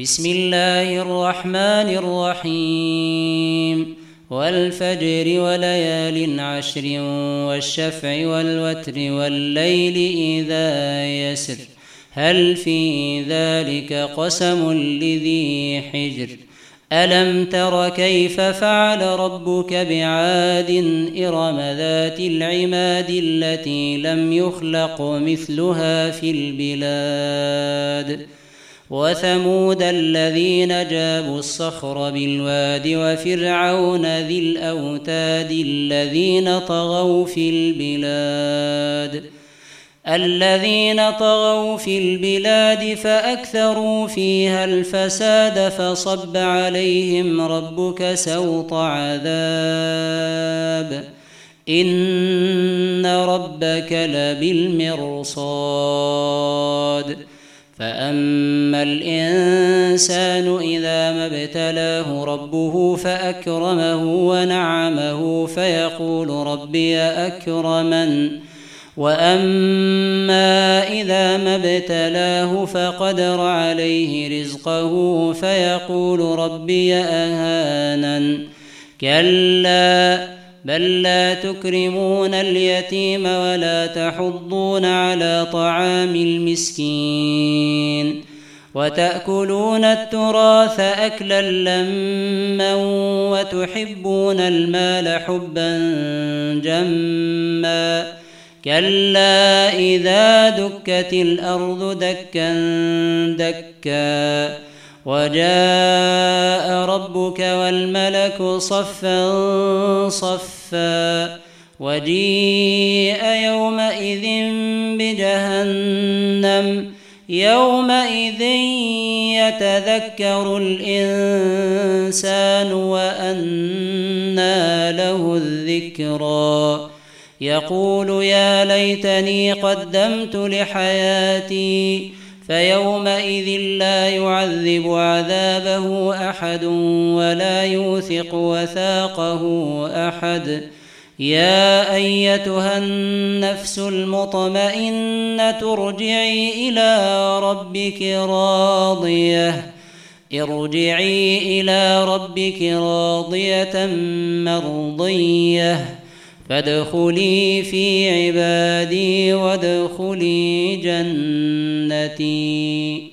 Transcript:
بسم الله الرحمن الرحيم والفجر وليال عشر والشفع والوتر والليل إذا يسر هل في ذلك قسم لذي حجر ألم تر كيف فعل ربك بعاد إرم ذات العماد التي لم يخلق مثلها في البلاد وثمود الذين جابوا الصخر بالواد وفرعون ذي الأوتاد الذين طغوا في البلاد فأكثروا فيها الفساد فصب عليهم ربك سوط عذاب إن ربك لبالمرصاد فأما الإنسان إذا ما ابتلاه ربه فأكرمه ونعمه فيقول ربي أكرمن وأما إذا ما ابتلاه فقدر عليه رزقه فيقول ربي أهانن كلا بل لا تكرمون اليتيم ولا تحضون على طعام المسكين وتأكلون التراث أكلا لما وتحبون المال حبا جما كلا إذا دكت الأرض دكا دكا وجاء ربك والملك صفا صفا وجيء يومئذ بجهنم يومئذ يتذكر الإنسان وأنى له الذكرى يقول يا ليتني قدمت لحياتي فيومئذ لا يعذب عذابه أحد ولا يوثق وثاقه أحد يا أيتها النفس المطمئنة ارجعي إلى ربك راضية مرضية فادخلي في عبادي وادخلي جنتي.